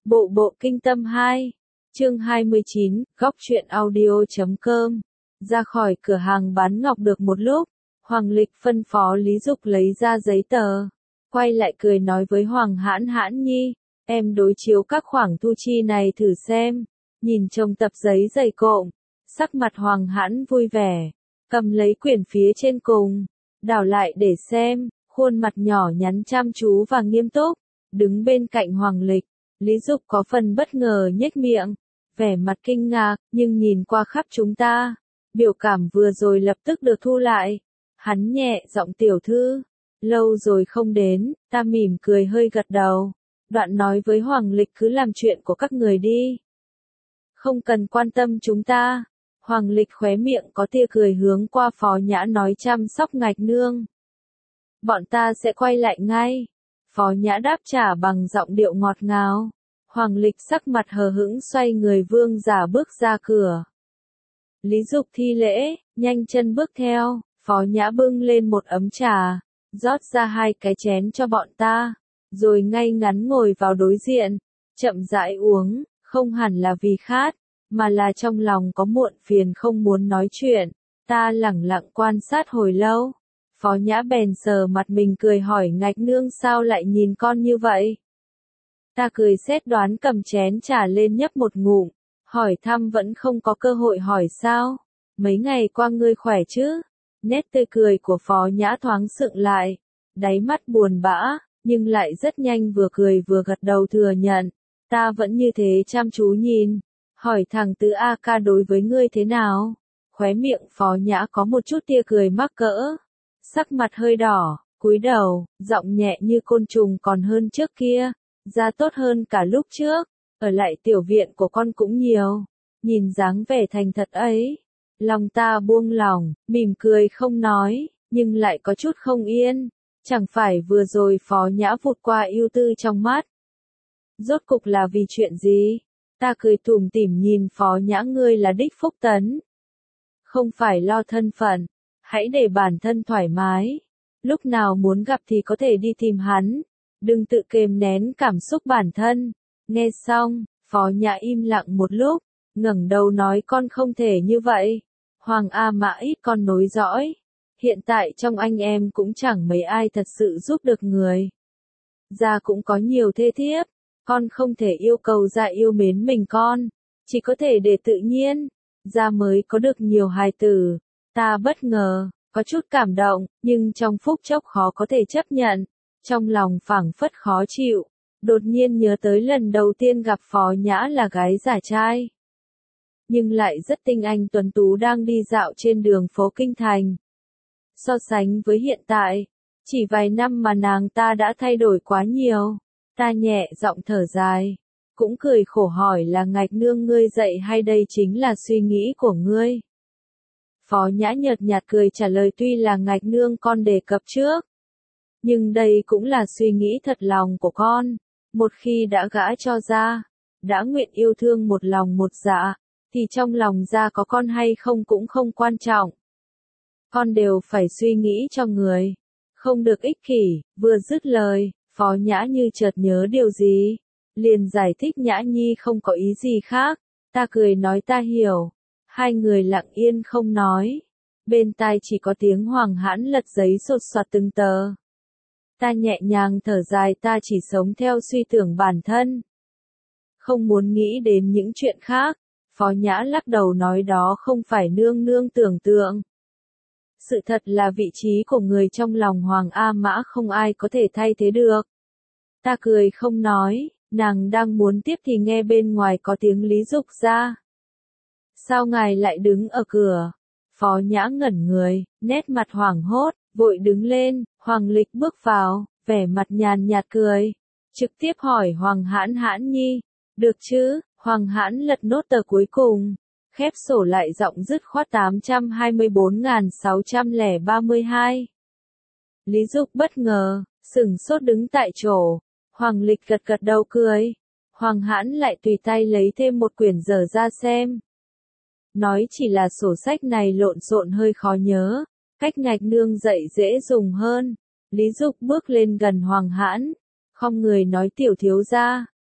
Bộ bộ kinh tâm 2, chương 29, góc truyện audio.com. Ra khỏi cửa hàng bán ngọc được một lúc, Hoàng Lịch phân phó Lý Dục lấy ra giấy tờ, quay lại cười nói với Hoàng Hãn Hãn Nhi, em đối chiếu các khoản thu chi này thử xem. Nhìn chồng tập giấy dày cộm, sắc mặt Hoàng Hãn vui vẻ, cầm lấy quyển phía trên cùng, đảo lại để xem, khuôn mặt nhỏ nhắn chăm chú và nghiêm túc, đứng bên cạnh Hoàng Lịch. Lý Dục có phần bất ngờ nhếch miệng, vẻ mặt kinh ngạc, nhưng nhìn qua khắp chúng ta, biểu cảm vừa rồi lập tức được thu lại. Hắn nhẹ giọng tiểu thư, lâu rồi không đến, ta mỉm cười hơi gật đầu, đoạn nói với Hoàng Lịch cứ làm chuyện của các người đi. Không cần quan tâm chúng ta. Hoàng Lịch khóe miệng có tia cười hướng qua Phó Nhã nói chăm sóc Ngạch Nương. Bọn ta sẽ quay lại ngay. Phó Nhã đáp trả bằng giọng điệu ngọt ngào. Hoàng Lịch sắc mặt hờ hững xoay người vương giả bước ra cửa. Lý Dục thi lễ, nhanh chân bước theo. Phó Nhã bưng lên một ấm trà, rót ra 2 cái chén cho bọn ta, rồi ngay ngắn ngồi vào đối diện, chậm rãi uống, không hẳn là vì khát, mà là trong lòng có muộn phiền không muốn nói chuyện. Ta lẳng lặng quan sát hồi lâu. Phó Nhã bèn sờ mặt mình cười hỏi Ngạch Nương sao lại nhìn con như vậy? Ta cười xét đoán cầm chén trà lên nhấp một ngụm, hỏi thăm vẫn không có cơ hội hỏi sao? Mấy ngày qua ngươi khỏe chứ? Nét tươi cười của Phó Nhã thoáng sượng lại, đáy mắt buồn bã, nhưng lại rất nhanh vừa cười vừa gật đầu thừa nhận. Ta vẫn như thế chăm chú nhìn, hỏi thằng Tứ A Ca đối với ngươi thế nào? Khóe miệng Phó Nhã có một chút tia cười mắc cỡ, sắc mặt hơi đỏ, cúi đầu, giọng nhẹ như côn trùng còn hơn trước kia, da tốt hơn cả lúc trước, ở lại tiểu viện của con cũng nhiều. Nhìn dáng vẻ thành thật ấy, lòng ta buông lỏng, mỉm cười không nói, nhưng lại có chút không yên, chẳng phải vừa rồi Phó Nhã vụt qua ưu tư trong mắt. Rốt cục là vì chuyện gì? Ta cười tủm tỉm nhìn Phó Nhã, ngươi là đích phúc tấn. Không phải lo thân phận, hãy để bản thân thoải mái. Lúc nào muốn gặp thì có thể đi tìm hắn, đừng tự kềm nén cảm xúc bản thân. Nghe xong, Phó Nhã im lặng một lúc, ngẩng đầu nói con không thể như vậy. Hoàng A Mã ít con nối dõi. Hiện tại trong anh em cũng chẳng mấy ai thật sự giúp được người. Gia cũng có nhiều thê thiếp, con không thể yêu cầu Gia yêu mến mình con, chỉ có thể để tự nhiên. Gia mới có được nhiều hài tử. Ta bất ngờ, có chút cảm động, nhưng trong phút chốc khó có thể chấp nhận, trong lòng phảng phất khó chịu. Đột nhiên nhớ tới lần đầu tiên gặp Phó Nhã là gái giả trai, nhưng lại rất tinh anh tuấn tú đang đi dạo trên đường phố Kinh Thành. So sánh với hiện tại, chỉ vài năm mà nàng ta đã thay đổi quá nhiều. Ta nhẹ giọng thở dài, cũng cười khổ hỏi là Ngạch Nương ngươi dạy hay đây chính là suy nghĩ của ngươi? Phó Nhã nhợt nhạt cười trả lời tuy là Ngạch Nương con đề cập trước, nhưng đây cũng là suy nghĩ thật lòng của con. Một khi đã gả cho Gia, đã nguyện yêu thương một lòng một dạ, thì trong lòng Gia có con hay không cũng không quan trọng. Con đều phải suy nghĩ cho người, không được ích kỷ. Vừa dứt lời, Phó Nhã như chợt nhớ điều gì, liền giải thích Nhã Nhi không có ý gì khác. Ta cười nói ta hiểu. Hai người lặng yên không nói, bên tai chỉ có tiếng Hoàng Hãn lật giấy sột soạt từng tờ. Ta nhẹ nhàng thở dài, ta chỉ sống theo suy tưởng bản thân, không muốn nghĩ đến những chuyện khác. Phó Nhã lắc đầu nói đó không phải nương nương tưởng tượng. Sự thật là vị trí của người trong lòng Hoàng A Mã không ai có thể thay thế được. Ta cười không nói, nàng đang muốn tiếp thì nghe bên ngoài có tiếng Lý Dục ra. Sao ngài lại đứng ở cửa? Phó Nhã ngẩn người, nét mặt hoảng hốt, vội đứng lên. Hoàng Lịch bước vào, vẻ mặt nhàn nhạt cười, trực tiếp hỏi Hoàng Hãn Hãn Nhi, được chứ? Hoàng Hãn lật nốt tờ cuối cùng, khép sổ lại giọng dứt khoát 824.632. Lý Dục bất ngờ, sửng sốt đứng tại chỗ. Hoàng Lịch gật gật đầu cười. Hoàng Hãn lại tùy tay lấy thêm một quyển dở ra xem. Nói chỉ là sổ sách này lộn xộn hơi khó nhớ, cách Ngạch Nương dạy dễ dùng hơn. Lý Dục bước lên gần Hoàng Hãn, khom người nói tiểu thiếu gia,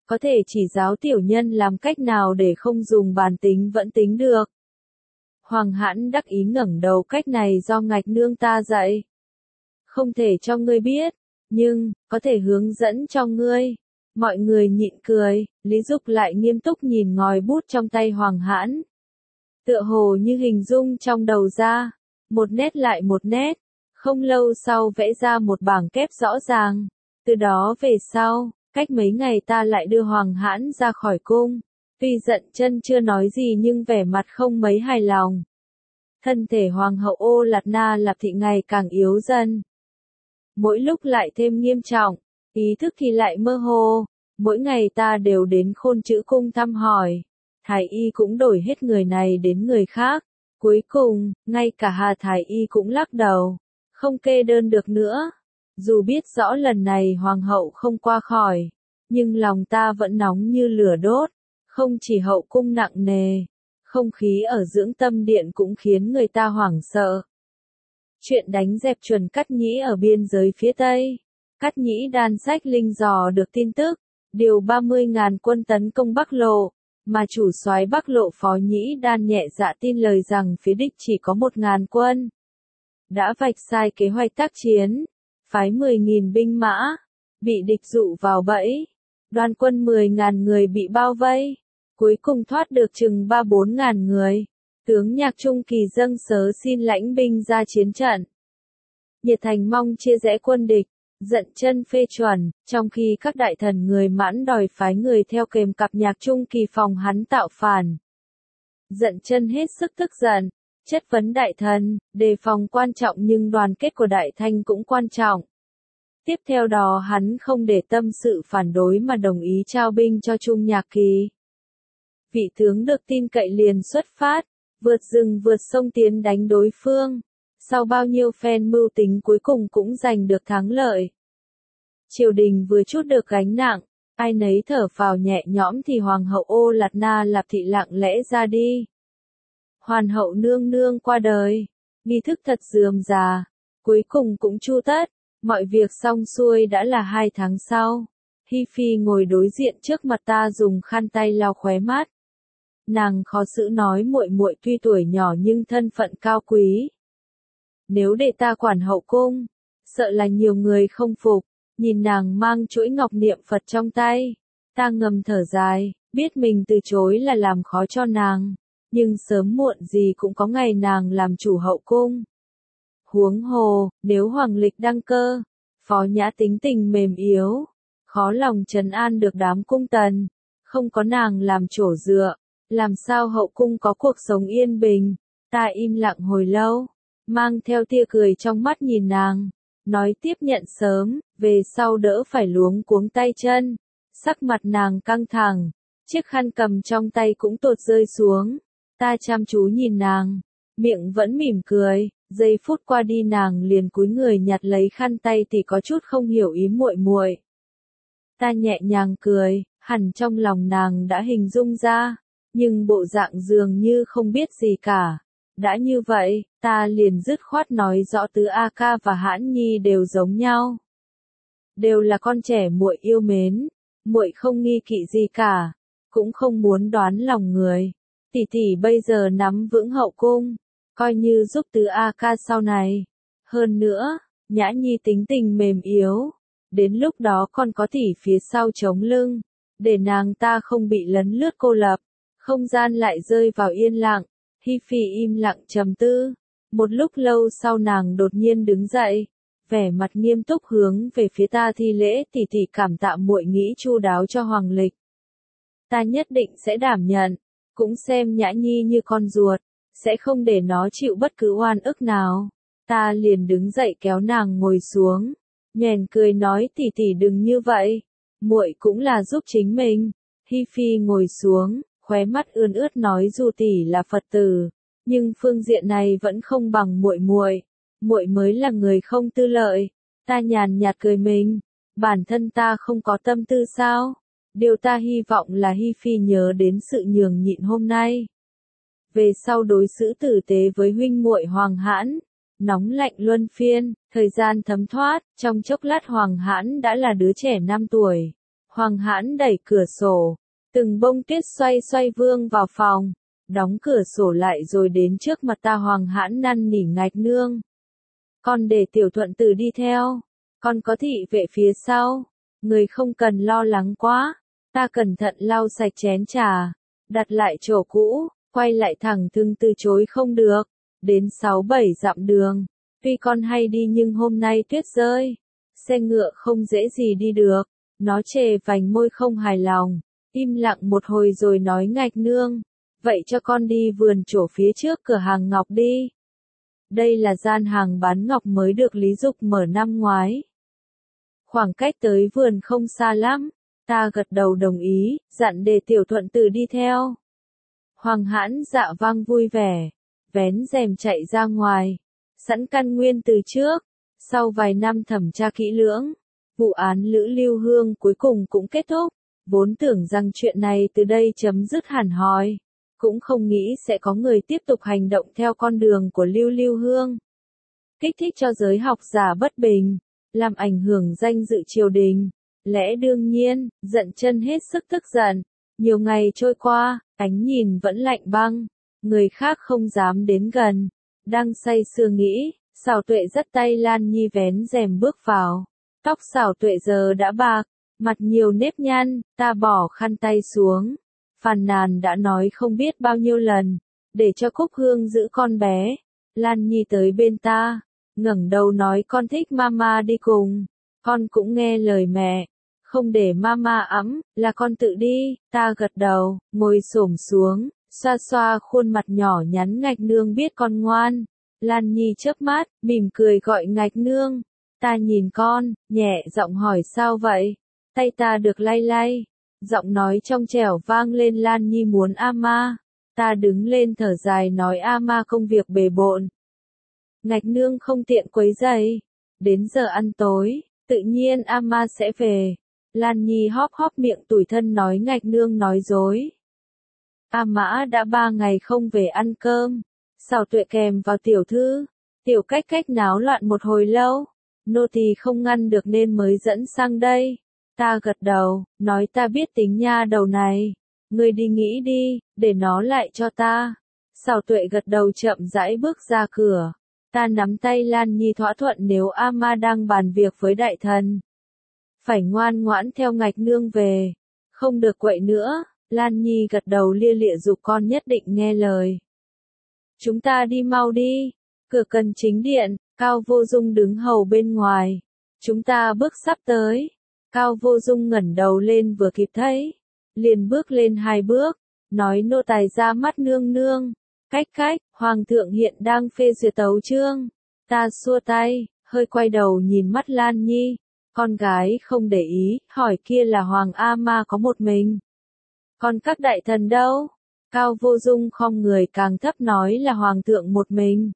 có thể chỉ giáo tiểu nhân làm cách nào để không dùng bàn tính vẫn tính được. Hoàng Hãn đắc ý ngẩng đầu, cách này do Ngạch nương ta dạy. Không thể cho ngươi biết, nhưng, có thể hướng dẫn cho ngươi. Mọi người nhịn cười, Lý Dục lại nghiêm túc nhìn ngòi bút trong tay Hoàng Hãn. Tựa hồ như hình dung trong đầu ra, một nét lại một nét, không lâu sau vẽ ra một bảng kép rõ ràng. Từ đó về sau, cách mấy ngày ta lại đưa Hoàng Hãn ra khỏi cung. Tuy Dận Chân chưa nói gì nhưng vẻ mặt không mấy hài lòng. Thân thể Hoàng hậu Ô Lạt Na Lạp Thị ngày càng yếu dần. Mỗi lúc lại thêm nghiêm trọng, ý thức thì lại mơ hồ. Mỗi ngày ta đều đến Khôn Chữ cung thăm hỏi. Thái y cũng đổi hết người này đến người khác. Cuối cùng, ngay cả Hà Thái y cũng lắc đầu. Không kê đơn được nữa. Dù biết rõ lần này Hoàng hậu không qua khỏi. Nhưng lòng ta vẫn nóng như lửa đốt. Không chỉ hậu cung nặng nề. Không khí ở dưỡng tâm điện cũng khiến người ta hoảng sợ. Chuyện đánh dẹp chuẩn Cát Nhĩ ở biên giới phía Tây. Cát Nhĩ Đan Sách Linh dò được tin tức. Điều 30.000 quân tấn công Bắc Lộ. Mà chủ soái Bắc Lộ Phó Nhĩ Đan nhẹ dạ tin lời rằng phía địch chỉ có 1.000 quân. Đã vạch sai kế hoạch tác chiến. Phái 10.000 binh mã. Bị địch dụ vào bẫy. Đoàn quân 10.000 người bị bao vây. Cuối cùng thoát được chừng 3-4.000 người. Tướng Nhạc Trung Kỳ dâng sớ xin lãnh binh ra chiến trận. Nhiệt Thành mong chia rẽ quân địch. Dận Chân phê chuẩn, trong khi các đại thần người Mãn đòi phái người theo kèm cặp Nhạc Trung Kỳ phòng hắn tạo phản. Dận Chân hết sức tức giận, chất vấn đại thần, đề phòng quan trọng nhưng đoàn kết của Đại Thanh cũng quan trọng. Tiếp theo đó hắn không để tâm sự phản đối mà đồng ý trao binh cho Trung Nhạc Kỳ. Vị tướng được tin cậy liền xuất phát, vượt rừng vượt sông tiến đánh đối phương. Sau bao nhiêu phen mưu tính cuối cùng cũng giành được thắng lợi. Triều đình vừa chút được gánh nặng, ai nấy thở phào nhẹ nhõm thì Hoàng hậu Ô Lạt Na Lạp Thị lặng lẽ ra đi. Hoàn hậu nương nương qua đời, nghi thức thật rườm rà, cuối cùng cũng chu tất, mọi việc xong xuôi đã là 2 tháng sau. Hi Phi ngồi đối diện trước mặt ta dùng khăn tay lau khóe mắt. Nàng khó xử nói muội muội tuy tuổi nhỏ nhưng thân phận cao quý. Nếu để ta quản hậu cung, sợ là nhiều người không phục. Nhìn nàng mang chuỗi ngọc niệm Phật trong tay, ta ngầm thở dài, biết mình từ chối là làm khó cho nàng, nhưng sớm muộn gì cũng có ngày nàng làm chủ hậu cung. Huống hồ, nếu Hoàng Lịch đăng cơ, Phó Nhã tính tình mềm yếu, khó lòng trấn an được đám cung tần, không có nàng làm chỗ dựa, làm sao hậu cung có cuộc sống yên bình. Ta im lặng hồi lâu, mang theo tia cười trong mắt nhìn nàng, nói tiếp nhận sớm, về sau đỡ phải luống cuống tay chân. Sắc mặt nàng căng thẳng, chiếc khăn cầm trong tay cũng tụt rơi xuống. Ta chăm chú nhìn nàng, miệng vẫn mỉm cười, giây phút qua đi nàng liền cúi người nhặt lấy khăn tay thì có chút không hiểu ý muội muội. Ta nhẹ nhàng cười, hẳn trong lòng nàng đã hình dung ra, nhưng bộ dạng dường như không biết gì cả. Đã như vậy, ta liền dứt khoát nói rõ Tứ A Ca và Hãn Nhi đều giống nhau. Đều là con trẻ muội yêu mến, muội không nghi kỵ gì cả, cũng không muốn đoán lòng người. Tỷ tỷ bây giờ nắm vững hậu cung, coi như giúp Tứ A Ca sau này. Hơn nữa, Nhã Nhi tính tình mềm yếu, đến lúc đó còn có tỷ phía sau chống lưng, để nàng ta không bị lấn lướt cô lập. Không gian lại rơi vào yên lặng. Hi Phi im lặng trầm tư, một lúc lâu sau nàng đột nhiên đứng dậy, vẻ mặt nghiêm túc hướng về phía ta thi lễ, tỷ tỷ cảm tạ muội nghĩ chu đáo cho Hoàng Lịch. Ta nhất định sẽ đảm nhận, cũng xem Nhã Nhi như con ruột, sẽ không để nó chịu bất cứ oan ức nào. Ta liền đứng dậy kéo nàng ngồi xuống, nhoẻn cười nói tỷ tỷ đừng như vậy, muội cũng là giúp chính mình. Hi Phi ngồi xuống, khóe mắt ươn ướt nói dù tỷ là Phật tử, nhưng phương diện này vẫn không bằng muội muội. Muội mới là người không tư lợi. Ta nhàn nhạt cười mình, bản thân ta không có tâm tư sao? Điều ta hy vọng là Hi Phi nhớ đến sự nhường nhịn hôm nay. Về sau đối xử tử tế với huynh muội Hoàng Hãn, nóng lạnh luân phiên, thời gian thấm thoát, trong chốc lát Hoàng Hãn đã là đứa trẻ 5 tuổi. Hoàng Hãn đẩy cửa sổ, từng bông tuyết xoay xoay vương vào phòng, đóng cửa sổ lại rồi đến trước mặt ta. Hoàng Hãn năn nỉ Ngạch Nương. Con để Tiểu Thuận Tử đi theo, con có thị vệ phía sau, người không cần lo lắng quá. Ta cẩn thận lau sạch chén trà, đặt lại chỗ cũ, quay lại thẳng thừng từ chối không được. Đến 6-7 dặm đường, tuy con hay đi nhưng hôm nay tuyết rơi, xe ngựa không dễ gì đi được. Nó chề vành môi không hài lòng, im lặng một hồi rồi nói Ngạch Nương, vậy cho con đi vườn trổ phía trước cửa hàng ngọc đi. Đây là gian hàng bán ngọc mới được Lý Dục mở năm ngoái. Khoảng cách tới vườn không xa lắm, ta gật đầu đồng ý, dặn để Tiểu Thuận Tử đi theo. Hoàng Hãn dạ vang vui vẻ, vén rèm chạy ra ngoài, sẵn căn nguyên từ trước. Sau vài năm thẩm tra kỹ lưỡng, vụ án Lữ Lưu Hương cuối cùng cũng kết thúc. Vốn tưởng rằng chuyện này từ đây chấm dứt hẳn hoi, cũng không nghĩ sẽ có người tiếp tục hành động theo con đường của Lưu Lưu Hương. Kích thích cho giới học giả bất bình, làm ảnh hưởng danh dự triều đình. Lẽ đương nhiên, giận chân hết sức tức giận. Nhiều ngày trôi qua, ánh nhìn vẫn lạnh băng, người khác không dám đến gần. Đang say sưa nghĩ, Xảo Tuệ dắt tay Lan Nhi vén rèm bước vào. Tóc Xảo Tuệ giờ đã bạc, mặt nhiều nếp nhăn, ta bỏ khăn tay xuống. Phàn nàn đã nói không biết bao nhiêu lần, để cho Cúc Hương giữ con bé. Lan Nhi tới bên ta, ngẩng đầu nói con thích mama đi cùng, con cũng nghe lời mẹ, không để mama ẵm, là con tự đi. Ta gật đầu, ngồi xổm xuống, xoa xoa khuôn mặt nhỏ nhắn. Ngạch Nương biết con ngoan. Lan Nhi chớp mắt, mỉm cười gọi Ngạch Nương. Ta nhìn con, nhẹ giọng hỏi sao vậy? Tay ta được lay lay, giọng nói trong trẻo vang lên. Lan Nhi muốn ama. Ta đứng lên thở dài nói ama công việc bề bộn. Ngạch Nương không tiện quấy rầy. Đến giờ ăn tối, tự nhiên ama sẽ về. Lan Nhi hóp hóp miệng tủi thân nói Ngạch Nương nói dối. A Mã đã 3 ngày không về ăn cơm. Xảo Tuệ kèm vào tiểu thư, Tiểu Cách Cách náo loạn một hồi lâu. Nô tỳ không ngăn được nên mới dẫn sang đây. Ta gật đầu, nói ta biết tính nha đầu này. Ngươi đi nghĩ đi, để nó lại cho ta. Xảo Tuệ gật đầu chậm rãi bước ra cửa. Ta nắm tay Lan Nhi thỏa thuận nếu ama đang bàn việc với đại thần, phải ngoan ngoãn theo Ngạch Nương về, không được quậy nữa. Lan Nhi gật đầu lia lịa giục con nhất định nghe lời. Chúng ta đi mau đi. Cửa Cần Chính điện, Cao Vô Dung đứng hầu bên ngoài. Chúng ta bước sắp tới. Cao Vô Dung ngẩng đầu lên vừa kịp thấy, liền bước lên 2 bước, nói nô tài ra mắt nương nương. Cách cách, hoàng thượng hiện đang phê duyệt tấu chương. Ta xua tay, hơi quay đầu nhìn mắt Lan Nhi. Con gái không để ý, hỏi kia là Hoàng ama có một mình. Còn các đại thần đâu? Cao Vô Dung khom người càng thấp nói là hoàng thượng một mình.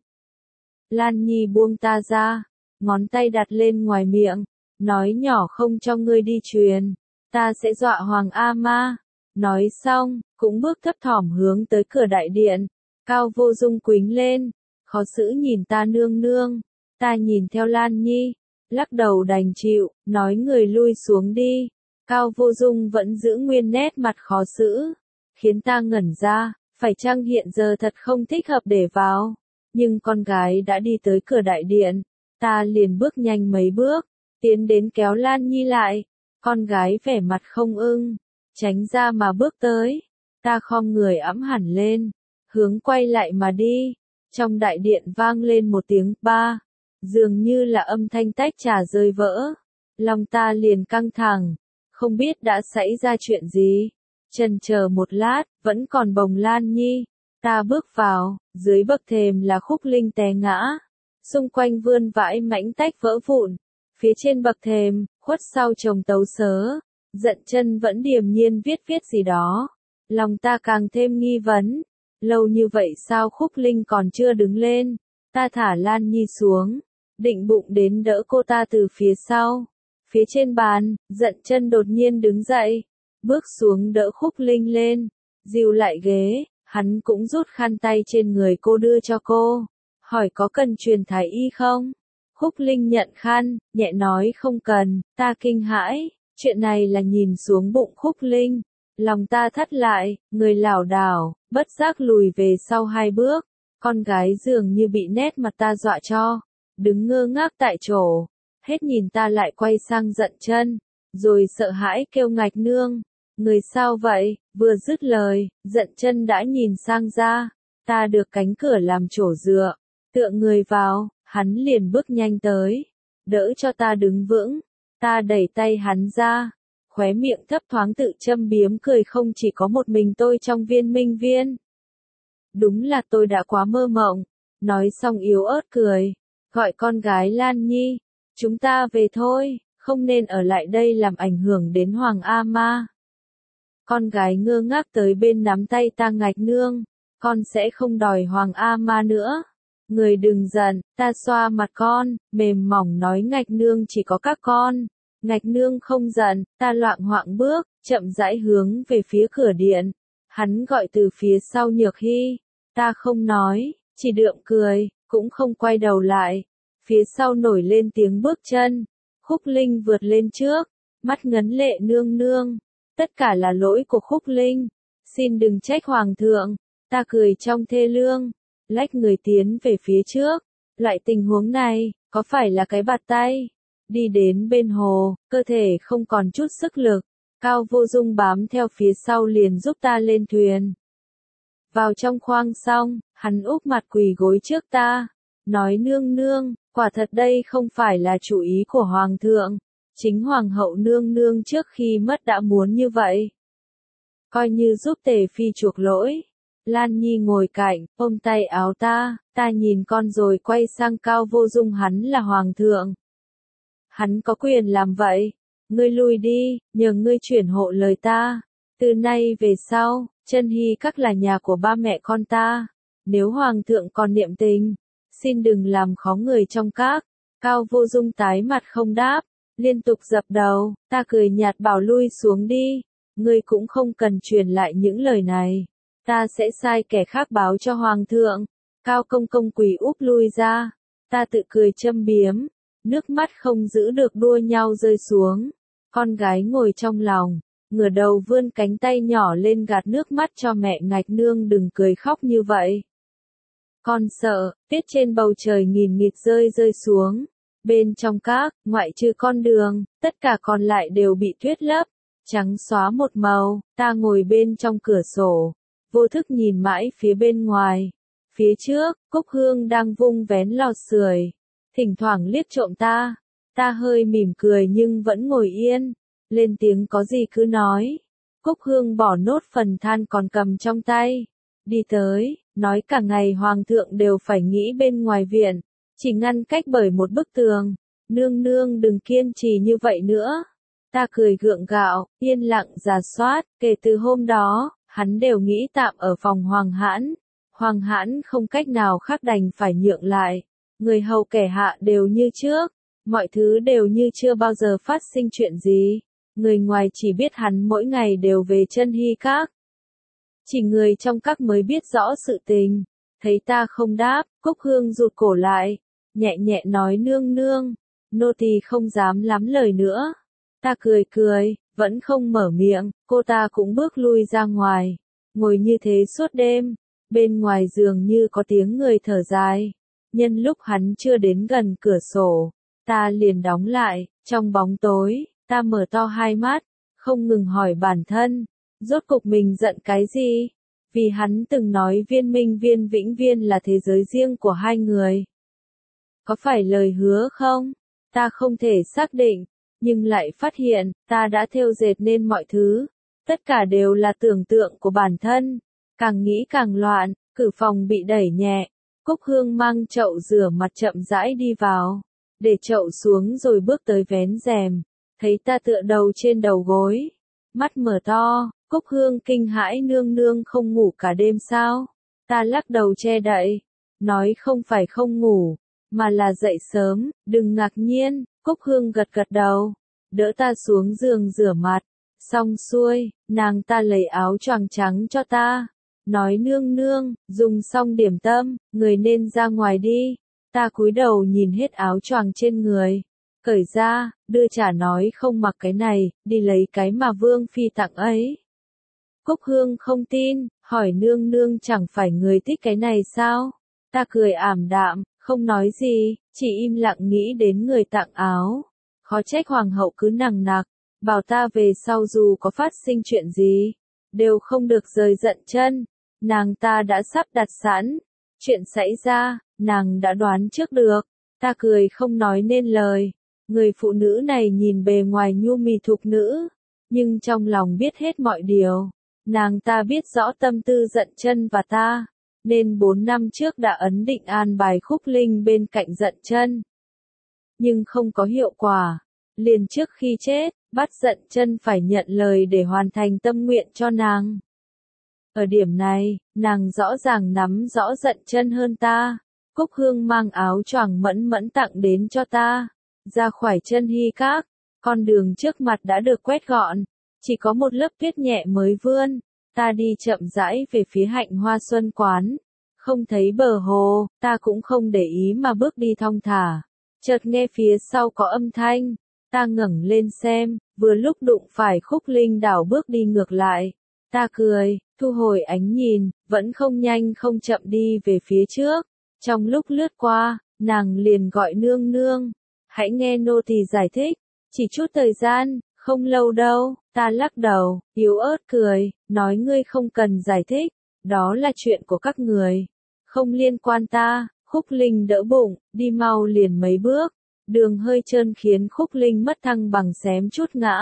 Lan Nhi buông ta ra, ngón tay đặt lên ngoài miệng, nói nhỏ không cho ngươi đi truyền, ta sẽ dọa Hoàng ama. Nói xong, cũng bước thấp thỏm hướng tới cửa đại điện. Cao Vô Dung quýnh lên, khó xử nhìn ta nương nương. Ta nhìn theo Lan Nhi, lắc đầu đành chịu, nói người lui xuống đi. Cao Vô Dung vẫn giữ nguyên nét mặt khó xử, khiến ta ngẩn ra, phải chăng hiện giờ thật không thích hợp để vào. Nhưng con gái đã đi tới cửa đại điện, ta liền bước nhanh mấy bước, tiến đến kéo Lan Nhi lại. Con gái vẻ mặt không ưng, tránh ra mà bước tới. Ta khom người ẵm hẳn lên, hướng quay lại mà đi. Trong đại điện vang lên một tiếng ba, dường như là âm thanh tách trà rơi vỡ. Lòng ta liền căng thẳng, không biết đã xảy ra chuyện gì. Chần chờ một lát, vẫn còn bồng Lan Nhi. Ta bước vào, dưới bậc thềm là Khúc Linh té ngã. Xung quanh vươn vãi mảnh tách vỡ vụn. Phía trên bậc thềm, khuất sau chồng tấu sớ. Giận chân vẫn điềm nhiên viết gì đó. Lòng ta càng thêm nghi vấn. Lâu như vậy sao Khúc Linh còn chưa đứng lên? Ta thả Lan Nhi xuống, định bụng đến đỡ cô ta từ phía sau. Phía trên bàn, Giận chân đột nhiên đứng dậy, bước xuống đỡ Khúc Linh lên, dìu lại ghế, hắn cũng rút khăn tay trên người cô đưa cho cô, hỏi có cần truyền thái y không? Khúc Linh nhận khăn, nhẹ nói không cần. Ta kinh hãi, Chuyện này là nhìn xuống bụng Khúc Linh. Lòng ta thắt lại, người lảo đảo, bất giác lùi về sau 2 bước. Con gái dường như bị nét mặt ta dọa cho. Đứng ngơ ngác tại chỗ. Hết nhìn ta lại quay sang giận chân. Rồi sợ hãi kêu Ngạch nương. Người sao vậy? Vừa dứt lời, giận chân đã nhìn sang ra. Ta được cánh cửa làm chỗ dựa. Tựa người vào, hắn liền bước nhanh tới. Đỡ cho ta đứng vững. Ta đẩy tay hắn ra. Khóe miệng thấp thoáng tự châm biếm cười, không chỉ có một mình tôi trong Viên Minh Viên. Đúng là tôi đã quá mơ mộng. Nói xong yếu ớt cười. Gọi con gái Lan Nhi. Chúng ta về thôi, không nên ở lại đây làm ảnh hưởng đến Hoàng A Ma. Con gái ngơ ngác tới bên nắm tay ta. Ngạch nương, con sẽ không đòi Hoàng A Ma nữa. Người đừng giận, ta xoa mặt con, mềm mỏng nói Ngạch nương chỉ có các con. Ngạch nương không giận, ta loạng hoạng bước, chậm rãi hướng về phía cửa điện. Hắn gọi từ phía sau Nhược Hy. Ta không nói, chỉ đượm cười, cũng không quay đầu lại. Phía sau nổi lên tiếng bước chân. Khúc Linh vượt lên trước, mắt ngấn lệ. Nương nương, tất cả là lỗi của Khúc Linh. Xin đừng trách Hoàng thượng. Ta cười trong thê lương, lách người tiến về phía trước. Loại tình huống này, có phải là cái bạt tay? Đi đến bên hồ, cơ thể không còn chút sức lực. Cao Vô Dung bám theo phía sau liền giúp ta lên thuyền. Vào trong khoang xong, hắn úp mặt quỳ gối trước ta. Nói nương nương, quả thật đây không phải là chủ ý của Hoàng thượng. Chính Hoàng hậu nương nương trước khi mất đã muốn như vậy. Coi như giúp Tề Phi chuộc lỗi. Lan Nhi ngồi cạnh, ôm tay áo ta. Ta nhìn con rồi quay sang Cao Vô Dung. Hắn là Hoàng thượng. Hắn có quyền làm vậy. Ngươi lui đi, nhờ ngươi chuyển hộ lời ta. Từ nay về sau, Chân Hy Các là nhà của ba mẹ con ta. Nếu Hoàng thượng còn niệm tình, xin đừng làm khó người trong các. Cao Vô Dung tái mặt không đáp, liên tục dập đầu. Ta cười nhạt bảo lui xuống đi. Ngươi cũng không cần truyền lại những lời này. Ta sẽ sai kẻ khác báo cho Hoàng thượng. Cao công công quỳ úp lui ra. Ta tự cười châm biếm. Nước mắt không giữ được đua nhau rơi xuống. Con gái ngồi trong lòng, ngửa đầu vươn cánh tay nhỏ lên gạt nước mắt cho mẹ. Ngạch nương đừng cười khóc như vậy. Con sợ, tiết trên bầu trời nghìn nghịt rơi xuống. Bên trong các, ngoại trừ con đường, tất cả còn lại đều bị tuyết lấp. Trắng xóa một màu, ta ngồi bên trong cửa sổ. Vô thức nhìn mãi phía bên ngoài. Phía trước, Cúc Hương đang vung vén lò sưởi. Thỉnh thoảng liếc trộm ta. Ta hơi mỉm cười nhưng vẫn ngồi yên. Lên tiếng có gì cứ nói. Cúc Hương bỏ nốt phần than còn cầm trong tay. Đi tới, nói cả ngày Hoàng thượng đều phải nghĩ bên ngoài viện. Chỉ ngăn cách bởi một bức tường. Nương nương đừng kiên trì như vậy nữa. Ta cười gượng gạo, yên lặng rà soát. Kể từ hôm đó, hắn đều nghĩ tạm ở phòng Hoàng Hãn. Hoàng Hãn không cách nào khác đành phải nhượng lại. Người hầu kẻ hạ đều như trước. Mọi thứ đều như chưa bao giờ phát sinh chuyện gì. Người ngoài chỉ biết hắn mỗi ngày đều về Chân Hy Các. Chỉ người trong các mới biết rõ sự tình. Thấy ta không đáp, Cúc Hương rụt cổ lại. Nhẹ nhẹ nói nương nương. Nô tỳ không dám lắm lời nữa. Ta cười, vẫn không mở miệng. Cô ta cũng bước lui ra ngoài. Ngồi như thế suốt đêm. Bên ngoài dường như có tiếng người thở dài. Nhân lúc hắn chưa đến gần cửa sổ, ta liền đóng lại. Trong bóng tối, ta mở to hai mắt, không ngừng hỏi bản thân, rốt cục mình giận cái gì? Vì hắn từng nói Viên Minh Viên vĩnh viên là thế giới riêng của hai người. Có phải lời hứa không? Ta không thể xác định, nhưng lại phát hiện, ta đã thêu dệt nên mọi thứ. Tất cả đều là tưởng tượng của bản thân. Càng nghĩ càng loạn, cửa phòng bị đẩy nhẹ. Cúc Hương mang chậu rửa mặt chậm rãi đi vào. Để chậu xuống rồi bước tới vén rèm. Thấy ta tựa đầu trên đầu gối. Mắt mở to, Cúc Hương kinh hãi nương nương không ngủ cả đêm sao? Ta lắc đầu che đậy. Nói không phải không ngủ, mà là dậy sớm, đừng ngạc nhiên. Cúc Hương gật gật đầu. Đỡ ta xuống giường rửa mặt. Xong xuôi, nàng ta lấy áo choàng trắng cho ta. Nói nương nương, dùng xong điểm tâm, người nên ra ngoài đi. Ta cúi đầu nhìn hết áo choàng trên người. cởi ra, đưa trả nói không mặc cái này, đi lấy cái mà Vương Phi tặng ấy. Cúc Hương không tin, hỏi nương nương chẳng phải người thích cái này sao? Ta cười ảm đạm, không nói gì, chỉ im lặng nghĩ đến người tặng áo. Khó trách hoàng hậu cứ nằng nặc, bảo ta về sau dù có phát sinh chuyện gì, đều không được rời giận chân. Nàng ta đã sắp đặt sẵn, chuyện xảy ra, nàng đã đoán trước được. Ta cười không nói nên lời. Người phụ nữ này nhìn bề ngoài nhu mì thục nữ, nhưng trong lòng biết hết mọi điều. Nàng ta biết rõ tâm tư giận chân và ta, nên 4 năm trước đã ấn định an bài Khúc Linh bên cạnh giận chân. Nhưng không có hiệu quả. Liền trước khi chết, bắt giận chân phải nhận lời để hoàn thành tâm nguyện cho nàng. Ở điểm này, nàng rõ ràng nắm rõ giận chân hơn ta. Cúc Hương mang áo choàng mẫn mẫn tặng đến cho ta. Ra khỏi chân hy các, con đường trước mặt đã được quét gọn. Chỉ có một lớp tuyết nhẹ mới vươn. Ta đi chậm rãi về phía Hạnh Hoa Xuân quán. Không thấy bờ hồ, ta cũng không để ý mà bước đi thong thả. Chợt nghe phía sau có âm thanh. Ta ngẩng lên xem, vừa lúc đụng phải Khúc Linh đảo bước đi ngược lại. Ta cười, thu hồi ánh nhìn, vẫn không nhanh không chậm đi về phía trước. Trong lúc lướt qua, nàng liền gọi nương nương. Hãy nghe nô tỳ giải thích, chỉ chút thời gian, không lâu đâu. Ta lắc đầu, yếu ớt cười, nói ngươi không cần giải thích, đó là chuyện của các người, không liên quan ta. Khúc Linh đỡ bụng, đi mau liền mấy bước, đường hơi trơn khiến Khúc Linh mất thăng bằng xém chút ngã.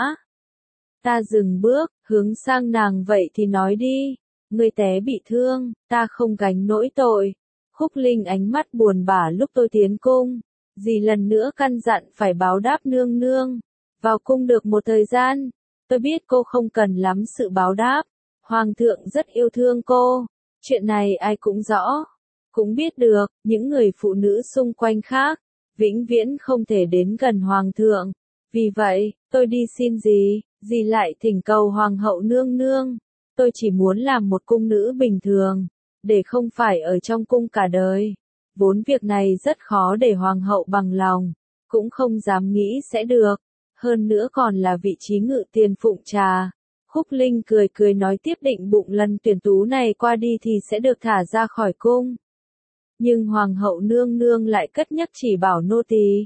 Ta dừng bước, hướng sang nàng vậy thì nói đi, ngươi té bị thương, ta không gánh nỗi tội. Khúc Linh ánh mắt buồn bã lúc tôi tiến cung, dì lần nữa căn dặn phải báo đáp nương nương. Vào cung được một thời gian, tôi biết cô không cần lắm sự báo đáp, hoàng thượng rất yêu thương cô, chuyện này ai cũng rõ, cũng biết được, những người phụ nữ xung quanh khác, vĩnh viễn không thể đến gần hoàng thượng. Vì vậy, tôi đi xin dì lại thỉnh cầu hoàng hậu nương nương. Tôi chỉ muốn làm một cung nữ bình thường, để không phải ở trong cung cả đời. Vốn việc này rất khó để hoàng hậu bằng lòng, cũng không dám nghĩ sẽ được. Hơn nữa còn là vị trí ngự tiền phụng trà. Khúc Linh cười cười nói tiếp định bụng lần tuyển tú này qua đi thì sẽ được thả ra khỏi cung. Nhưng hoàng hậu nương nương lại cất nhắc chỉ bảo nô tỳ.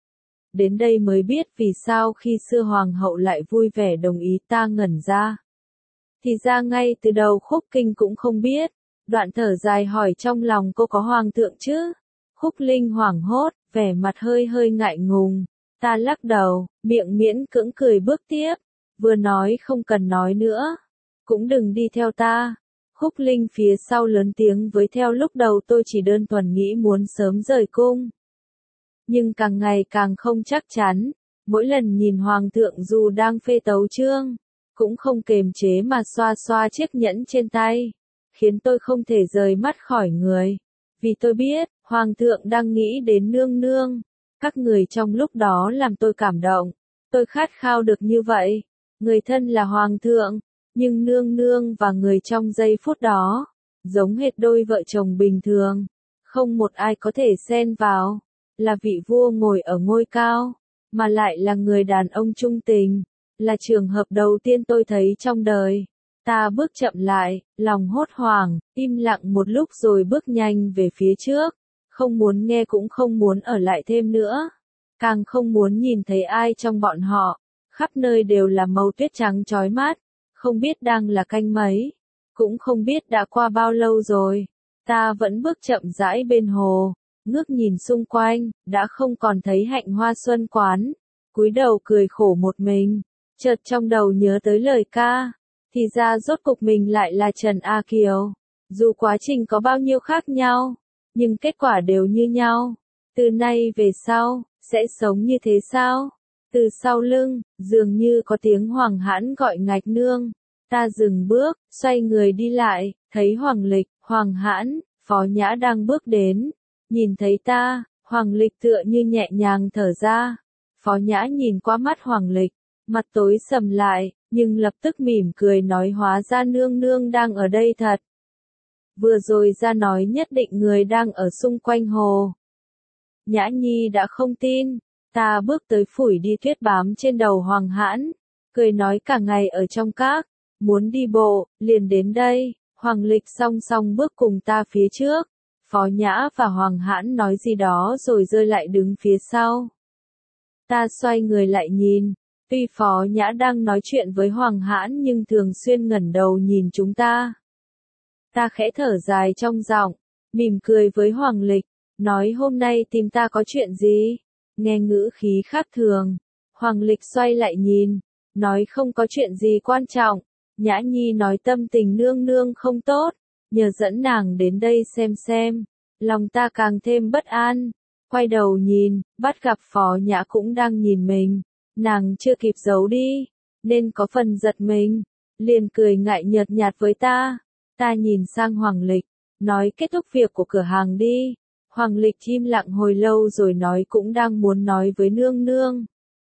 Đến đây mới biết vì sao khi xưa hoàng hậu lại vui vẻ đồng ý. Ta ngẩn ra. Thì ra ngay từ đầu Khúc Kinh cũng không biết. Đoạn thở dài hỏi trong lòng cô có hoàng thượng chứ? Khúc Linh hoảng hốt, vẻ mặt hơi hơi ngại ngùng. Ta lắc đầu, miệng miễn cưỡng cười bước tiếp. Vừa nói không cần nói nữa. Cũng đừng đi theo ta. Khúc Linh phía sau lớn tiếng với theo lúc đầu tôi chỉ đơn thuần nghĩ muốn sớm rời cung. Nhưng càng ngày càng không chắc chắn. Mỗi lần nhìn hoàng thượng dù đang phê tấu chương, cũng không kềm chế mà xoa xoa chiếc nhẫn trên tay. Khiến tôi không thể rời mắt khỏi người. Vì tôi biết, hoàng thượng đang nghĩ đến nương nương. Các người trong lúc đó làm tôi cảm động. Tôi khát khao được như vậy. Người thân là hoàng thượng, nhưng nương nương và người trong giây phút đó, giống hệt đôi vợ chồng bình thường. Không một ai có thể xen vào. Là vị vua ngồi ở ngôi cao, mà lại là người đàn ông trung tình. Là trường hợp đầu tiên tôi thấy trong đời. Ta bước chậm lại, lòng hốt hoảng, im lặng một lúc rồi bước nhanh về phía trước. Không muốn nghe cũng không muốn ở lại thêm nữa. Càng không muốn nhìn thấy ai trong bọn họ. Khắp nơi đều là màu tuyết trắng chói mắt. Không biết đang là canh mấy. Cũng không biết đã qua bao lâu rồi. Ta vẫn bước chậm rãi bên hồ. Ngước nhìn xung quanh, đã không còn thấy Hạnh Hoa Xuân quán. Cúi đầu cười khổ một mình. Chợt trong đầu nhớ tới lời ca. Thì ra rốt cục mình lại là Trần A Kiều. Dù quá trình có bao nhiêu khác nhau, nhưng kết quả đều như nhau. Từ nay về sau, sẽ sống như thế sao? Từ sau lưng, dường như có tiếng Hoàng Hãn gọi Ngạch nương. Ta dừng bước, xoay người đi lại, thấy Hoàng Lịch, Hoàng Hãn, Phó Nhã đang bước đến. Nhìn thấy ta, Hoàng Lịch tựa như nhẹ nhàng thở ra. Phó Nhã nhìn qua mắt Hoàng Lịch, mặt tối sầm lại, nhưng lập tức mỉm cười nói hóa ra nương nương đang ở đây thật. Vừa rồi ra nói nhất định người đang ở xung quanh hồ. Nhã Nhi đã không tin, Ta bước tới phủi đi tuyết bám trên đầu Hoàng Hãn, cười nói cả ngày ở trong các, muốn đi bộ, liền đến đây. Hoàng Lịch song song bước cùng ta phía trước, Phó Nhã và Hoàng Hãn nói gì đó rồi rơi lại đứng phía sau. Ta xoay người lại nhìn, tuy Phó Nhã đang nói chuyện với Hoàng Hãn nhưng thường xuyên ngẩng đầu nhìn chúng ta. Ta khẽ thở dài trong giọng, mỉm cười với Hoàng Lịch, nói hôm nay tìm ta có chuyện gì? Nghe ngữ khí khác thường, Hoàng Lịch xoay lại nhìn, nói không có chuyện gì quan trọng. Nhã Nhi nói tâm tình nương nương không tốt, nhờ dẫn nàng đến đây xem. Lòng ta càng thêm bất an, quay đầu nhìn, bắt gặp Phó Nhã cũng đang nhìn mình, nàng chưa kịp giấu đi, nên có phần giật mình, liền cười ngại nhợt nhạt với ta. Ta nhìn sang Hoàng Lịch, nói kết thúc việc của cửa hàng đi. Hoàng Lịch im lặng hồi lâu rồi nói cũng đang muốn nói với nương nương.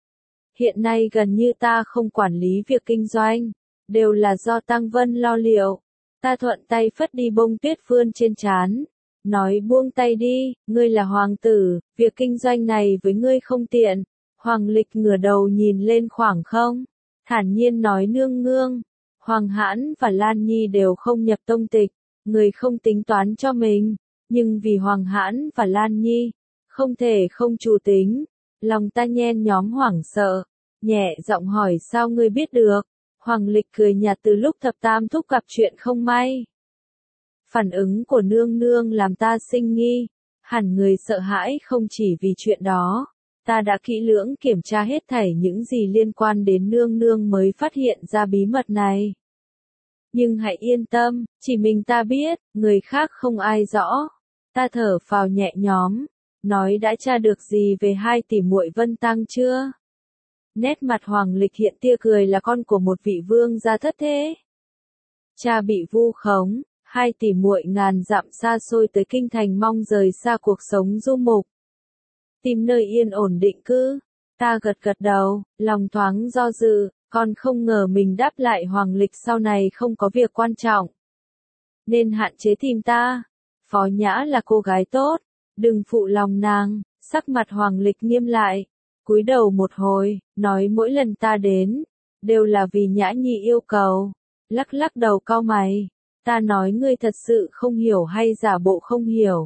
Hiện nay gần như ta không quản lý việc kinh doanh, đều là do Tăng Vân lo liệu. Ta thuận tay phất đi bông tuyết vươn trên trán, nói buông tay đi, ngươi là hoàng tử, việc kinh doanh này với ngươi không tiện. Hoàng Lịch ngửa đầu nhìn lên khoảng không, thản nhiên nói nương nương, Hoàng Hãn và Lan Nhi đều không nhập tông tịch, người không tính toán cho mình, nhưng vì Hoàng Hãn và Lan Nhi, không thể không chủ tính. Lòng ta nhen nhóm hoảng sợ, nhẹ giọng hỏi sao ngươi biết được. Hoàng Lịch cười nhạt từ lúc thập tam thúc gặp chuyện không may. Phản ứng của nương nương làm ta sinh nghi, hẳn người sợ hãi không chỉ vì chuyện đó. Ta đã kỹ lưỡng kiểm tra hết thảy những gì liên quan đến nương nương mới phát hiện ra bí mật này. Nhưng hãy yên tâm, chỉ mình ta biết, người khác không ai rõ. Ta thở phào nhẹ nhõm, nói đã tra được gì về hai tỷ muội Vân Tăng chưa? Nét mặt Hoàng Lịch hiện tia cười là con của một vị vương gia thất thế. Cha bị vu khống, hai tỷ muội ngàn dặm xa xôi tới kinh thành mong rời xa cuộc sống du mục. Tìm nơi yên ổn định cư. Ta gật đầu, lòng thoáng do dự, còn không ngờ mình đáp lại Hoàng Lịch sau này không có việc quan trọng, nên hạn chế tìm ta. Phó Nhã là cô gái tốt, đừng phụ lòng nàng. Sắc mặt Hoàng Lịch nghiêm lại, cúi đầu một hồi, nói mỗi lần ta đến, đều là vì Nhã Nhi yêu cầu. Lắc đầu cau mày, ta nói ngươi thật sự không hiểu hay giả bộ không hiểu?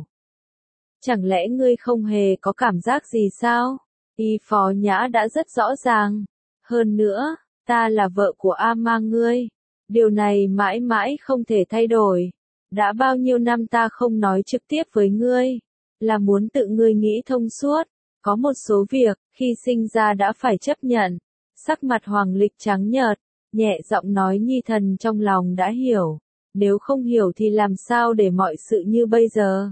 Chẳng lẽ ngươi không hề có cảm giác gì sao? Phó Nhã đã rất rõ ràng. Hơn nữa, ta là vợ của A Mang ngươi. Điều này mãi mãi không thể thay đổi. Đã bao nhiêu năm ta không nói trực tiếp với ngươi, là muốn tự ngươi nghĩ thông suốt. Có một số việc, khi sinh ra đã phải chấp nhận. Sắc mặt Hoàng Lịch trắng nhợt, nhẹ giọng nói Nhi thần trong lòng đã hiểu. Nếu không hiểu thì làm sao để mọi sự như bây giờ?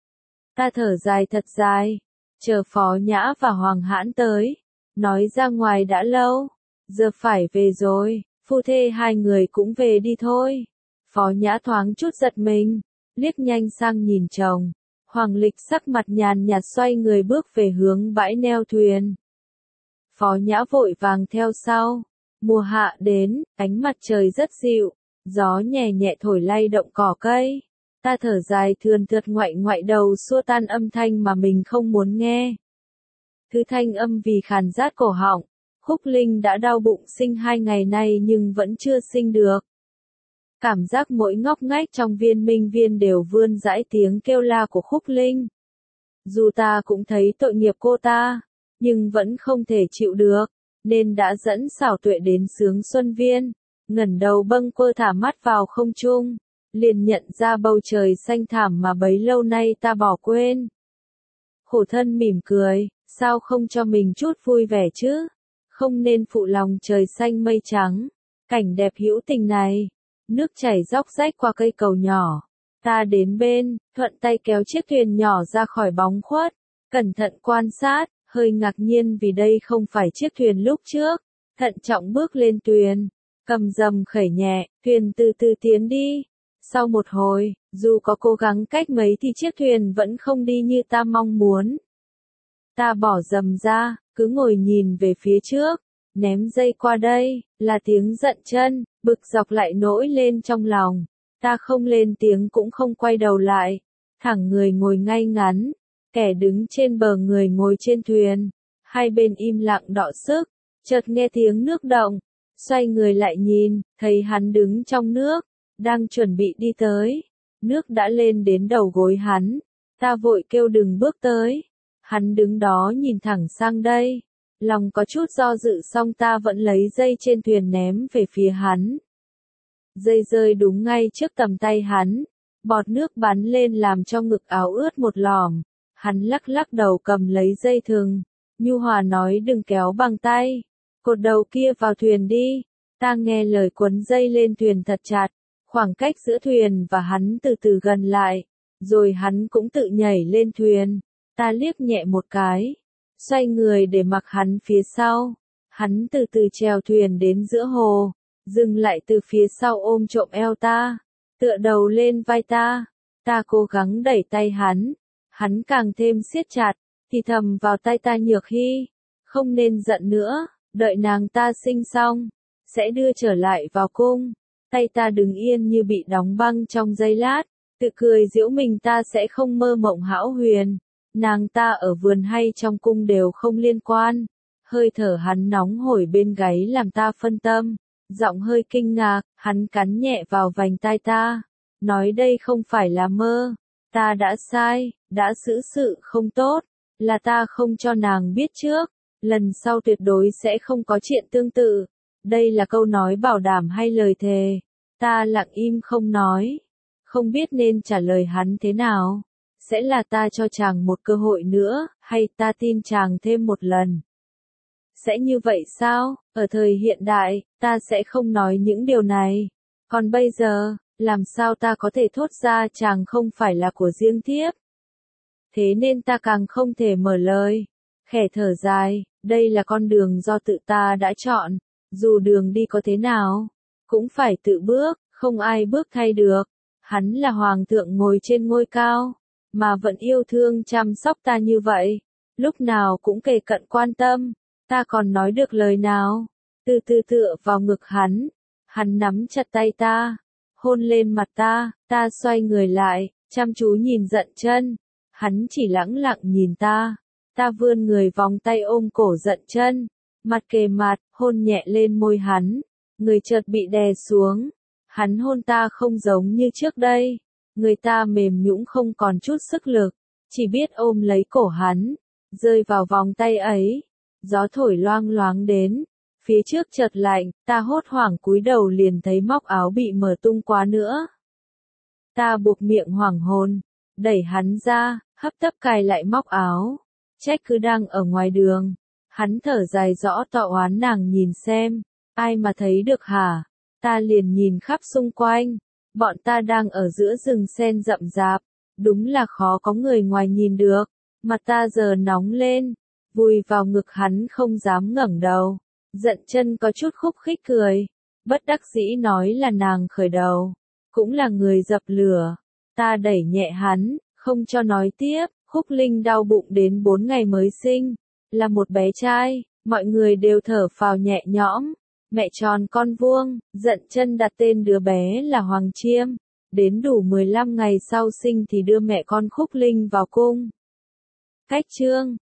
Ta thở dài thật dài, chờ Phó Nhã và Hoàng Hãn tới, nói ra ngoài đã lâu, giờ phải về rồi, phu thê hai người cũng về đi thôi. Phó Nhã thoáng chút giật mình, liếc nhanh sang nhìn chồng. Hoàng Lịch sắc mặt nhàn nhạt xoay người bước về hướng bãi neo thuyền. Phó Nhã vội vàng theo sau. Mùa hạ đến, ánh mặt trời rất dịu, gió nhẹ nhẹ thổi lay động cỏ cây. Ta thở dài thườn thượt ngoại đầu xua tan âm thanh mà mình không muốn nghe. Thứ thanh âm vì khàn rát cổ họng. Khúc Linh đã đau bụng sinh 2 ngày nay nhưng vẫn chưa sinh được. Cảm giác mỗi ngóc ngách trong viên minh viên đều vươn dãi tiếng kêu la của Khúc Linh. Dù ta cũng thấy tội nghiệp cô ta, nhưng vẫn không thể chịu được, nên đã dẫn Xảo Tuệ đến Sướng Xuân Viên, ngẩng đầu bâng quơ thả mắt vào không trung, liền nhận ra bầu trời xanh thẳm mà bấy lâu nay ta bỏ quên. Khổ thân mỉm cười, sao không cho mình chút vui vẻ chứ? Không nên phụ lòng trời xanh mây trắng, cảnh đẹp hữu tình này. Nước chảy róc rách qua cây cầu nhỏ. Ta đến bên, thuận tay kéo chiếc thuyền nhỏ ra khỏi bóng khuất, cẩn thận quan sát, hơi ngạc nhiên vì đây không phải chiếc thuyền lúc trước. Thận trọng bước lên thuyền, cầm dầm khẩy nhẹ, thuyền từ từ tiến đi. Sau một hồi, dù có cố gắng cách mấy thì chiếc thuyền vẫn không đi như ta mong muốn. Ta bỏ dầm ra, cứ ngồi nhìn về phía trước, ném dây qua đây, là tiếng giận chân, bực dọc lại nổi lên trong lòng. Ta không lên tiếng cũng không quay đầu lại, thẳng người ngồi ngay ngắn, kẻ đứng trên bờ người ngồi trên thuyền. Hai bên im lặng đọ sức, chợt nghe tiếng nước động, xoay người lại nhìn, thấy hắn đứng trong nước, đang chuẩn bị đi tới. Nước đã lên đến đầu gối hắn, ta vội kêu đừng bước tới. Hắn đứng đó nhìn thẳng sang đây, lòng có chút do dự song ta vẫn lấy dây trên thuyền ném về phía hắn. Dây rơi đúng ngay trước tầm tay hắn, bọt nước bắn lên làm cho ngực áo ướt một lòm. Hắn lắc lắc đầu cầm lấy dây thừng, nhu hòa nói đừng kéo bằng tay, cột đầu kia vào thuyền đi. Ta nghe lời quấn dây lên thuyền thật chặt, khoảng cách giữa thuyền và hắn từ từ gần lại, rồi hắn cũng tự nhảy lên thuyền. Ta liếc nhẹ một cái, xoay người để mặc hắn phía sau. Hắn từ từ chèo thuyền đến giữa hồ, dừng lại từ phía sau ôm trộm eo ta, tựa đầu lên vai ta. Ta cố gắng đẩy tay hắn càng thêm siết chặt, thì thầm vào tai ta Nhược Hy, không nên giận nữa, đợi nàng ta sinh xong, sẽ đưa trở lại vào cung. Tay ta đứng yên như bị đóng băng trong giây lát, tự cười giễu mình ta sẽ không mơ mộng hão huyền. Nàng ta ở vườn hay trong cung đều không liên quan. Hơi thở hắn nóng hổi bên gáy làm ta phân tâm, giọng hơi kinh ngạc, hắn cắn nhẹ vào vành tai ta, nói đây không phải là mơ, ta đã sai, đã xử sự không tốt, là ta không cho nàng biết trước, lần sau tuyệt đối sẽ không có chuyện tương tự. Đây là câu nói bảo đảm hay lời thề? Ta lặng im không nói, không biết nên trả lời hắn thế nào. Sẽ là ta cho chàng một cơ hội nữa, hay ta tin chàng thêm một lần? Sẽ như vậy sao? Ở thời hiện đại, ta sẽ không nói những điều này. Còn bây giờ, làm sao ta có thể thốt ra chàng không phải là của riêng thiếp? Thế nên ta càng không thể mở lời. Khẽ thở dài, đây là con đường do tự ta đã chọn. Dù đường đi có thế nào, cũng phải tự bước, không ai bước thay được. Hắn là hoàng thượng ngồi trên ngôi cao, mà vẫn yêu thương chăm sóc ta như vậy, lúc nào cũng kề cận quan tâm. Ta còn nói được lời nào? Từ từ tựa vào ngực hắn nắm chặt tay ta, hôn lên mặt ta xoay người lại, chăm chú nhìn Dận Chân. Hắn chỉ lẳng lặng nhìn ta vươn người vòng tay ôm cổ Dận Chân, mặt kề mặt, hôn nhẹ lên môi hắn, người chợt bị đè xuống. Hắn hôn ta không giống như trước đây, người ta mềm nhũn không còn chút sức lực, chỉ biết ôm lấy cổ hắn, rơi vào vòng tay ấy. Gió thổi loang loáng đến, phía trước chợt lạnh, ta hốt hoảng cúi đầu liền thấy móc áo bị mở tung quá nữa. Ta buộc miệng hoảng hồn, đẩy hắn ra, hấp tấp cài lại móc áo. Trách cứ đang ở ngoài đường. Hắn thở dài rõ tỏ oán nàng nhìn xem, ai mà thấy được hả? Ta liền nhìn khắp xung quanh, bọn ta đang ở giữa rừng sen rậm rạp, đúng là khó có người ngoài nhìn được. Mặt ta giờ nóng lên, vùi vào ngực hắn không dám ngẩng đầu. Dận Chân có chút khúc khích cười, bất đắc dĩ nói là nàng khởi đầu, cũng là người dập lửa. Ta đẩy nhẹ hắn, không cho nói tiếp. Khúc Linh đau bụng đến 4 ngày mới sinh, là một bé trai, mọi người đều thở phào nhẹ nhõm. Mẹ tròn con vuông, Dận Chân đặt tên đứa bé là Hoàng Chiêm. Đến đủ 15 ngày sau sinh thì đưa mẹ con Khúc Linh vào cung. Cách chương